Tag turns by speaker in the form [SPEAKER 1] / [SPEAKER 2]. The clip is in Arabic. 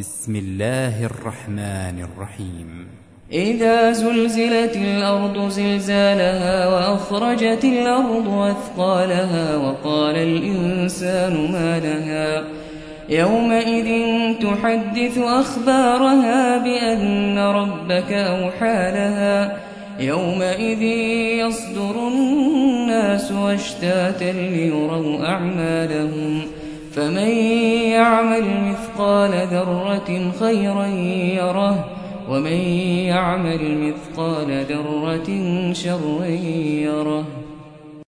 [SPEAKER 1] بسم الله الرحمن الرحيم
[SPEAKER 2] إذا زلزلت الأرض زلزالها وأخرجت الأرض أثقالها وقال الإنسان ما لها يومئذ تحدث أخبارها بأن ربك أوحى لها يومئذ يصدر الناس أشتاتا ليروا أعمالهم فمن يعمل مثقال ذرة خيرا يره ومن يعمل مثقال ذرة شرا يره.